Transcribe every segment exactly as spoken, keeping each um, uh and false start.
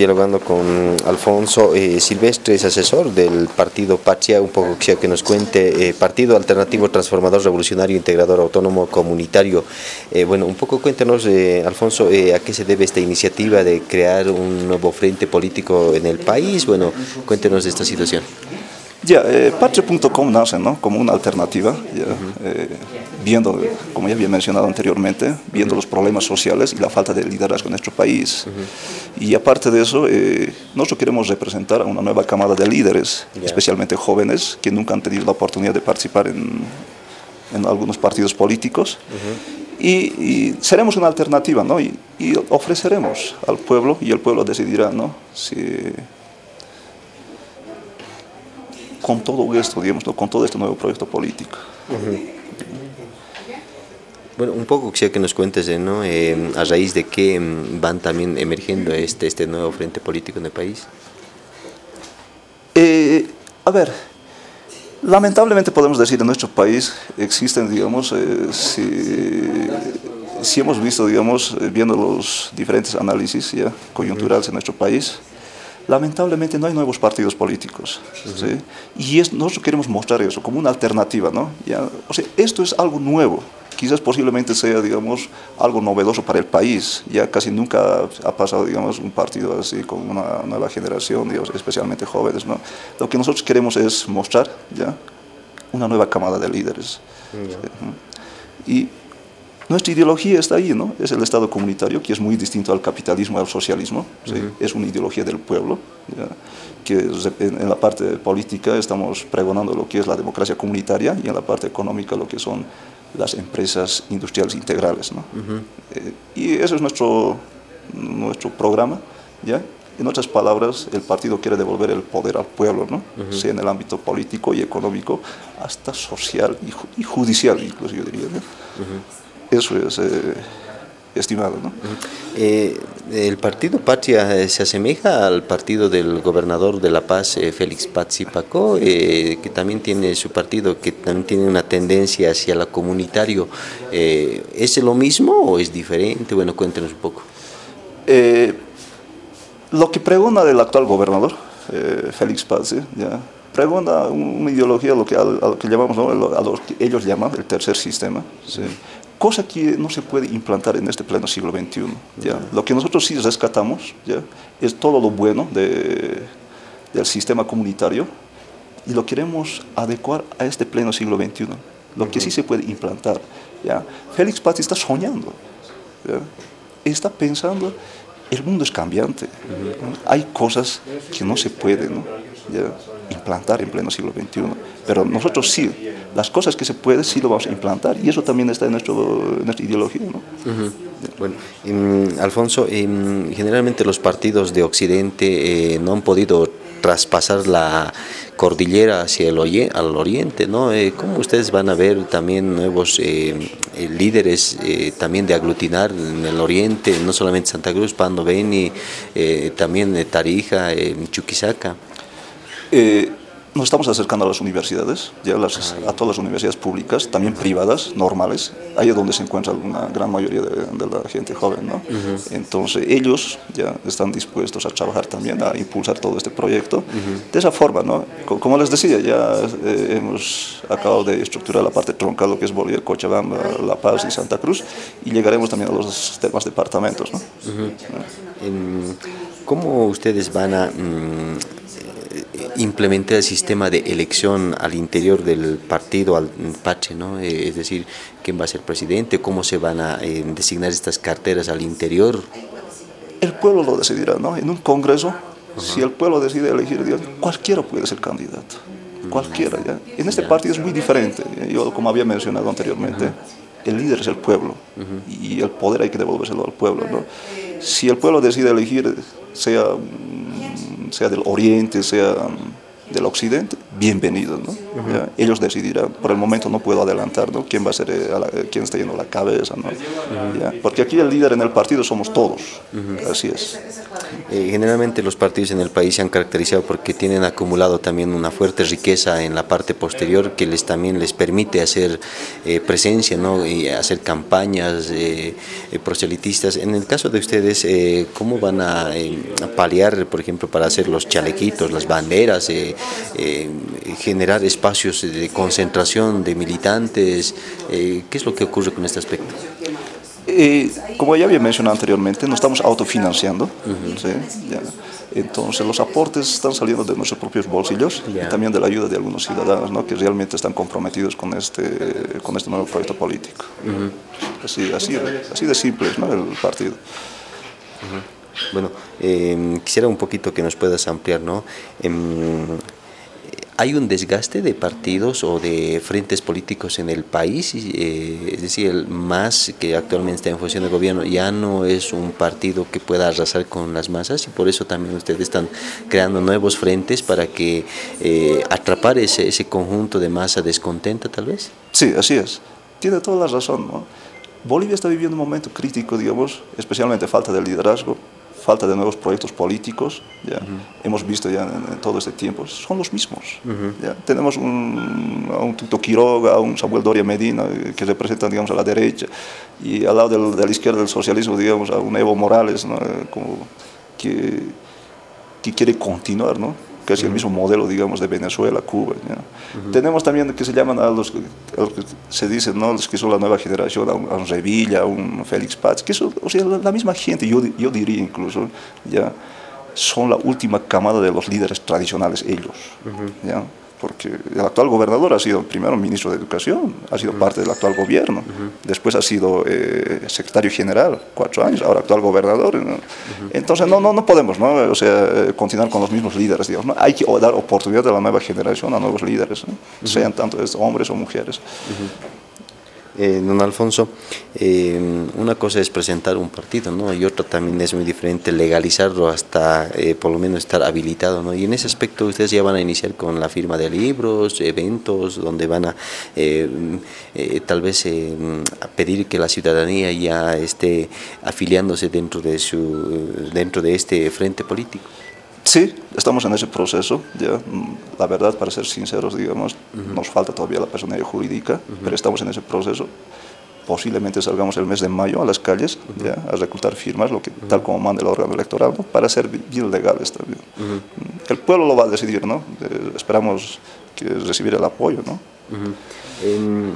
dialogando con Alfonso eh, Silvestre, es asesor del partido Patria, un poco quisiera que nos cuente, eh, Partido Alternativo Transformador Revolucionario Integrador Autónomo Comunitario. Eh, bueno, un poco cuéntanos, eh, Alfonso, eh, a qué se debe esta iniciativa de crear un nuevo frente político en el país. Bueno, cuéntenos de esta situación. Ya, eh, Patria punto com nace, ¿no?, como una alternativa, ya, uh-huh. eh, viendo, como ya había mencionado anteriormente, viendo uh-huh. los problemas sociales y la falta de liderazgo en nuestro país. Uh-huh. Y aparte de eso, eh, nosotros queremos representar a una nueva camada de líderes, yeah. especialmente jóvenes, que nunca han tenido la oportunidad de participar en, en algunos partidos políticos. Uh-huh. y, y seremos una alternativa, ¿no?, y, y ofreceremos al pueblo, y el pueblo decidirá, ¿no?, si... con todo esto, digamos, ¿no?, con todo este nuevo proyecto político. Uh-huh. Bueno, un poco quisiera que nos cuentes, ¿no?, eh, a raíz de qué van también emergiendo este, este nuevo frente político en el país. Eh, a ver, lamentablemente podemos decir en nuestro país existen, digamos, eh, si, si hemos visto, digamos, viendo los diferentes análisis ya coyunturales uh-huh. en nuestro país, lamentablemente no hay nuevos partidos políticos, uh-huh. ¿sí? Y es, nosotros queremos mostrar eso como una alternativa, ¿no? Ya, o sea, esto es algo nuevo, quizás posiblemente sea, digamos, algo novedoso para el país. Ya casi nunca ha pasado, digamos, un partido así con una nueva generación, digamos, especialmente jóvenes, ¿no? Lo que nosotros queremos es mostrar, ¿ya?, una nueva camada de líderes. Uh-huh. Y nuestra ideología está ahí, ¿no? Es el Estado comunitario, que es muy distinto al capitalismo y al socialismo, ¿sí? Uh-huh. Es una ideología del pueblo, ¿ya?, que en la parte política estamos pregonando lo que es la democracia comunitaria y en la parte económica lo que son las empresas industriales integrales, ¿no? Uh-huh. eh, y ese es nuestro, nuestro programa, ¿ya? En otras palabras, el partido quiere devolver el poder al pueblo, ¿no? Uh-huh. Sea en el ámbito político y económico, hasta social y, ju- y judicial, incluso yo diría, ¿no? Uh-huh. Eso es eh, estimado, ¿no? Uh-huh. eh, el partido Patria eh, se asemeja al partido del gobernador de La Paz, eh, Félix Pazzi Pacó, eh, que también tiene su partido, que también tiene una tendencia hacia lo comunitario. Eh, ¿Es lo mismo o es diferente? Bueno, cuéntenos un poco. Eh, lo que pregona del actual gobernador, eh, Félix Pazzi, ya, pregona una ideología a lo que, a lo que llamamos, ¿no?, a lo que ellos llaman el tercer sistema, ¿sí?, cosa que no se puede implantar en este pleno siglo veintiuno. ¿Ya? Lo que nosotros sí rescatamos, ¿ya?, es todo lo bueno de, del sistema comunitario y lo queremos adecuar a este pleno siglo veintiuno. Lo que sí se puede implantar, ¿ya? Félix Pazzi está soñando, ¿ya?, está pensando, el mundo es cambiante, ¿no? Hay cosas que no se pueden, ¿no?, ¿ya?, implantar en pleno siglo veintiuno, pero nosotros sí, las cosas que se pueden sí lo vamos a implantar y eso también está en, nuestro, en nuestra ideología, ¿no? Uh-huh. Bueno, um, Alfonso, um, generalmente los partidos de Occidente eh, no han podido traspasar la cordillera hacia el oye, al oriente, ¿no? Eh, ¿Cómo ustedes van a ver también nuevos eh, eh, líderes eh, también de aglutinar en el oriente, no solamente Santa Cruz, Pando, Beni, eh, también eh, Tarija, eh, Chuquisaca? Eh, nos estamos acercando a las universidades, ya las, a todas las universidades públicas, también privadas, normales, ahí es donde se encuentra una gran mayoría de, de la gente joven, ¿no? Uh-huh. Entonces ellos ya están dispuestos a trabajar también, a impulsar todo este proyecto. Uh-huh. De esa forma, ¿no? Como les decía, ya eh, hemos acabado de estructurar la parte troncal, lo que es Bolívar, Cochabamba, La Paz y Santa Cruz, y llegaremos también a los demás departamentos, ¿no? Uh-huh. ¿Cómo ustedes van a mmm, implementar el sistema de elección al interior del partido, al Pache, ¿no? Eh, es decir, ¿quién va a ser presidente? ¿Cómo se van a eh, designar estas carteras al interior? El pueblo lo decidirá, ¿no? En un congreso, uh-huh. si el pueblo decide elegir, digamos, cualquiera puede ser candidato, uh-huh. cualquiera, ¿ya? En este yeah. partido es muy diferente. Yo, como había mencionado anteriormente, uh-huh. el líder es el pueblo, uh-huh. y el poder hay que devolvérselo al pueblo, ¿no? Si el pueblo decide elegir, sea, sea del oriente, sea del occidente, bienvenidos, ¿no? Uh-huh. ¿Ya? Ellos decidirán. Por el momento no puedo adelantar, ¿no? quién va a ser, eh, a la, quién está yendo la cabeza, ¿no? Uh-huh. ¿Ya? Porque aquí el líder en el partido somos todos. Uh-huh. Así es. Eh, generalmente los partidos en el país se han caracterizado porque tienen acumulado también una fuerte riqueza en la parte posterior que les también les permite hacer eh, presencia, ¿no? Y hacer campañas eh, eh, proselitistas. En el caso de ustedes, eh, ¿cómo van a, eh, a paliar, por ejemplo, para hacer los chalequitos, las banderas, eh, eh, generar espacios de concentración de militantes? Eh, ¿Qué es lo que ocurre con este aspecto? Eh, como ya había mencionado anteriormente, nos estamos autofinanciando, uh-huh. ¿sí? Ya. Entonces los aportes están saliendo de nuestros propios bolsillos yeah. y también de la ayuda de algunos ciudadanos, ¿no? que realmente están comprometidos con este, con este nuevo proyecto político. Uh-huh. Así, así, así de simple, ¿no? El partido. Uh-huh. Bueno, eh, quisiera un poquito que nos puedas ampliar, ¿no? Eh, ¿Hay un desgaste de partidos o de frentes políticos en el país? Eh, es decir, el M A S, que actualmente está en función de gobierno, ya no es un partido que pueda arrasar con las masas, y por eso también ustedes están creando nuevos frentes para que eh, atrapar ese, ese conjunto de masa descontenta, tal vez. Sí, así es. Tiene toda la razón, ¿no? Bolivia está viviendo un momento crítico, digamos, especialmente falta de liderazgo, falta de nuevos proyectos políticos, ya uh-huh. hemos visto ya en, en todo este tiempo, son los mismos. Uh-huh. ¿Ya? Tenemos un, a un Tuto Quiroga, a un Samuel Doria Medina, que representan, digamos, a la derecha, y al lado del, de la izquierda del socialismo, digamos, a un Evo Morales, ¿no? Como que, que quiere continuar, ¿no? Casi uh-huh. el mismo modelo, digamos, de Venezuela, Cuba. ¿Ya? Uh-huh. Tenemos también que se llaman a los, a los que se dice, ¿no? Los que son la nueva generación, a un, a un Revilla, a un Félix Paz, que son, o sea, la, la misma gente, yo, yo diría incluso, ya son la última camada de los líderes tradicionales ellos. Uh-huh. ¿Ya? Porque el actual gobernador ha sido primero ministro de Educación, ha sido uh-huh. parte del actual gobierno, uh-huh. después ha sido eh, secretario general, cuatro años, ahora actual gobernador. ¿no? Uh-huh. Entonces no, no, no podemos, ¿no? O sea, continuar con los mismos líderes, digamos, ¿no? Hay que dar oportunidad a la nueva generación, a nuevos líderes, ¿no? uh-huh. sean tanto hombres o mujeres. Uh-huh. Eh, don Alfonso, eh, una cosa es presentar un partido, ¿no? Y otra también es muy diferente legalizarlo hasta eh, por lo menos estar habilitado, ¿no? Y en ese aspecto ustedes ya van a iniciar con la firma de libros, eventos, donde van a eh, eh, tal vez eh, a pedir que la ciudadanía ya esté afiliándose dentro de su dentro de este frente político. Sí, estamos en ese proceso, ya, la verdad, para ser sinceros, digamos, uh-huh. nos falta todavía la personería jurídica, uh-huh. pero estamos en ese proceso. Posiblemente salgamos el mes de mayo a las calles, uh-huh. ya, a reclutar firmas, lo que, uh-huh. tal como manda el órgano electoral, ¿no? Para ser bien legales también. Uh-huh. El pueblo lo va a decidir, ¿no? Eh, esperamos que recibir el apoyo, ¿no? Uh-huh. um...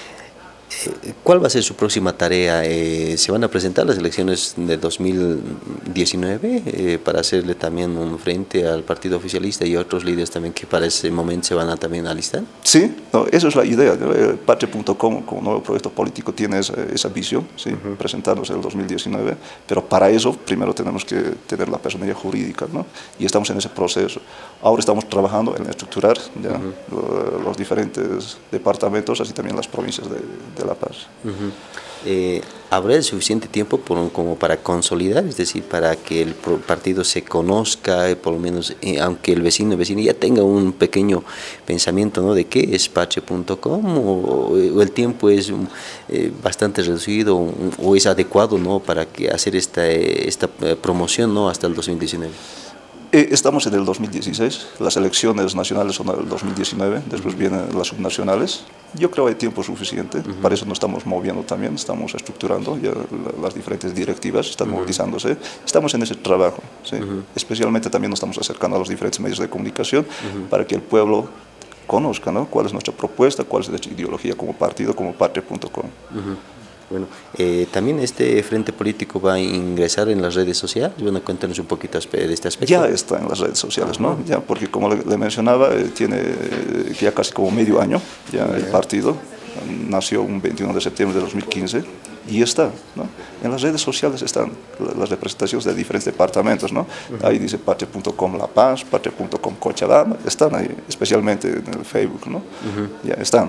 ¿Cuál va a ser su próxima tarea? Eh, ¿Se van a presentar las elecciones de dos mil diecinueve eh, para hacerle también un frente al partido oficialista y otros líderes también que para ese momento se van a también alistar? Sí, no, esa es la idea. Patria punto com como nuevo proyecto político tiene esa, esa visión, ¿sí? uh-huh. presentándose en el dos mil diecinueve, pero para eso primero tenemos que tener la personería jurídica, ¿no? Y estamos en ese proceso. Ahora estamos trabajando en estructurar ya, uh-huh. los diferentes departamentos, así también las provincias de, de La Paz. Uh-huh. eh, ¿Habrá el suficiente tiempo por, como para consolidar, es decir, para que el partido se conozca, eh, por lo menos, eh, aunque el vecino vecino ya tenga un pequeño pensamiento, ¿no? de qué es patria punto com, o, o el tiempo es eh, bastante reducido o, o es adecuado, ¿no? para que hacer esta, esta promoción, ¿no? hasta el dos mil diecinueve? Estamos en el dos mil dieciséis, las elecciones nacionales son el dos mil diecinueve, después vienen las subnacionales. Yo creo que hay tiempo suficiente, uh-huh. para eso nos estamos moviendo también, estamos estructurando, ya las diferentes directivas están uh-huh. movilizándose, estamos en ese trabajo, ¿sí? uh-huh. especialmente también nos estamos acercando a los diferentes medios de comunicación uh-huh. para que el pueblo conozca, ¿no? cuál es nuestra propuesta, cuál es nuestra ideología como partido, como patria punto com. Uh-huh. Bueno, eh, también este frente político va a ingresar en las redes sociales. Bueno, cuéntanos un poquito de este aspecto. Ya está en las redes sociales, ¿no? Ya, porque como le, le mencionaba, eh, tiene eh, ya casi como medio año ya el partido. Nació un veintiuno de septiembre de dos mil quince y está, ¿no? En las redes sociales están las representaciones de diferentes departamentos, ¿no? Uh-huh. Ahí dice patria punto com La Paz, patria punto com Cochabamba, están ahí, especialmente en el Facebook, ¿no? Uh-huh. Ya están.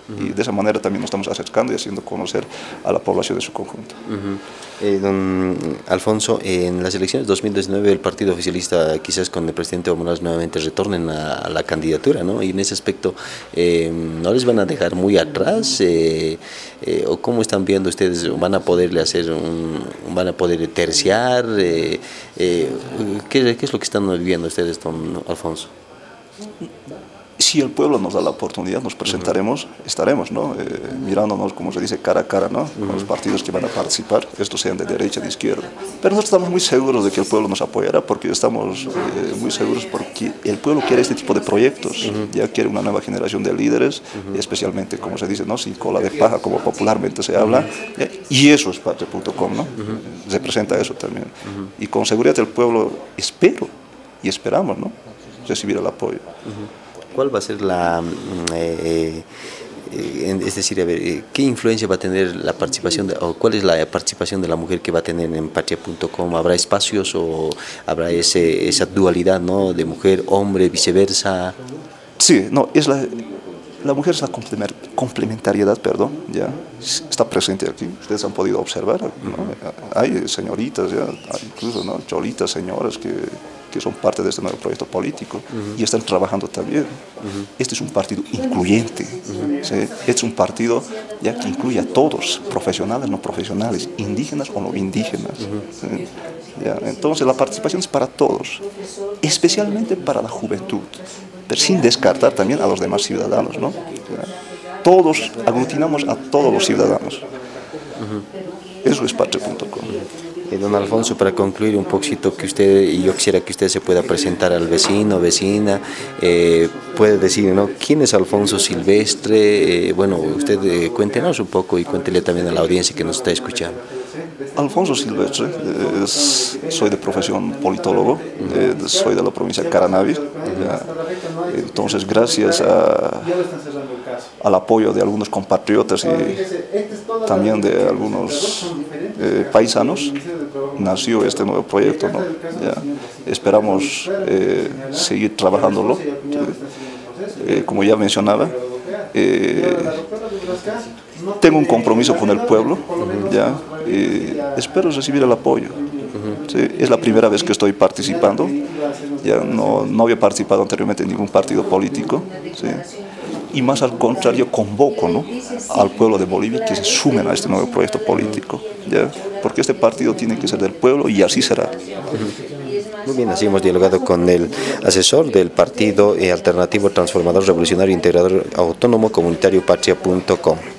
Uh-huh. Y de esa manera también nos estamos acercando y haciendo conocer a la población de su conjunto. Uh-huh. eh, don Alfonso, en las elecciones dos mil diecinueve el partido oficialista, quizás con el presidente Evo Morales nuevamente, retornen a, a la candidatura, ¿no? Y en ese aspecto, eh, ¿no les van a dejar muy atrás? Eh, eh, ¿O cómo están viendo ustedes? ¿Van a poderle hacer un, van a poder terciar? Eh, eh, ¿qué, ¿Qué es lo que están viviendo ustedes, don Alfonso? Si el pueblo nos da la oportunidad, nos presentaremos, uh-huh. estaremos, ¿no? Eh, mirándonos, como se dice, cara a cara, ¿no? Uh-huh. Con los partidos que van a participar, estos sean de derecha, de izquierda. Pero nosotros estamos muy seguros de que el pueblo nos apoyará, porque estamos eh, muy seguros porque el pueblo quiere este tipo de proyectos, uh-huh. ya quiere una nueva generación de líderes, uh-huh. especialmente, como se dice, ¿no? Sin cola de paja, como popularmente se habla, uh-huh. eh, y eso es patria punto com, ¿no? Uh-huh. Se presenta eso también. Uh-huh. Y con seguridad el pueblo, espero, y esperamos, ¿no? Recibir el apoyo. Uh-huh. ¿Cuál va a ser la, eh, eh, es decir, a ver, qué influencia va a tener la participación, de, o cuál es la participación de la mujer que va a tener en patria punto com? ¿Habrá espacios o habrá ese, esa dualidad, ¿no? De mujer, hombre, viceversa? Sí, no, es la, la mujer es la complementariedad, perdón, ya, está presente aquí, ustedes han podido observar, ¿no? Uh-huh. Hay señoritas, ya, hay incluso, ¿no? Cholitas, señoras que... que son parte de este nuevo proyecto político uh-huh. y están trabajando también. Uh-huh. Este es un partido incluyente, uh-huh. ¿sí? Este es un partido ya que incluye a todos, profesionales, no profesionales, indígenas o no indígenas. Uh-huh. ¿Sí? Ya, entonces la participación es para todos, especialmente para la juventud, pero sin descartar también a los demás ciudadanos, ¿no? Ya, todos aglutinamos a todos los ciudadanos. Uh-huh. Eso es patria punto com. Eh, don Alfonso, para concluir un poquito, que usted, y yo quisiera que usted se pueda presentar al vecino, vecina, eh, puede decir, ¿no? ¿Quién es Alfonso Silvestre? Eh, bueno, usted eh, cuéntenos un poco y cuéntele también a la audiencia que nos está escuchando. Alfonso Silvestre, es, soy de profesión politólogo, eh, soy de la provincia de Caranavi. Uh-huh. Entonces, gracias a, al apoyo de algunos compatriotas y también de algunos eh, paisanos, nació este nuevo proyecto, ¿no? Ya, esperamos eh, seguir trabajándolo. Eh, como ya mencionaba, eh, tengo un compromiso con el pueblo, uh-huh. ya, eh, espero recibir el apoyo. Uh-huh. ¿Sí? Es la primera vez que estoy participando, ya no, no había participado anteriormente en ningún partido político, ¿sí? Y más al contrario convoco, ¿no? al pueblo de Bolivia que se sumen a este nuevo proyecto político, ¿ya? Porque este partido tiene que ser del pueblo y así será. Uh-huh. Muy bien, así hemos dialogado con el asesor del Partido Alternativo Transformador Revolucionario Integrador Autónomo Comunitario patria punto com.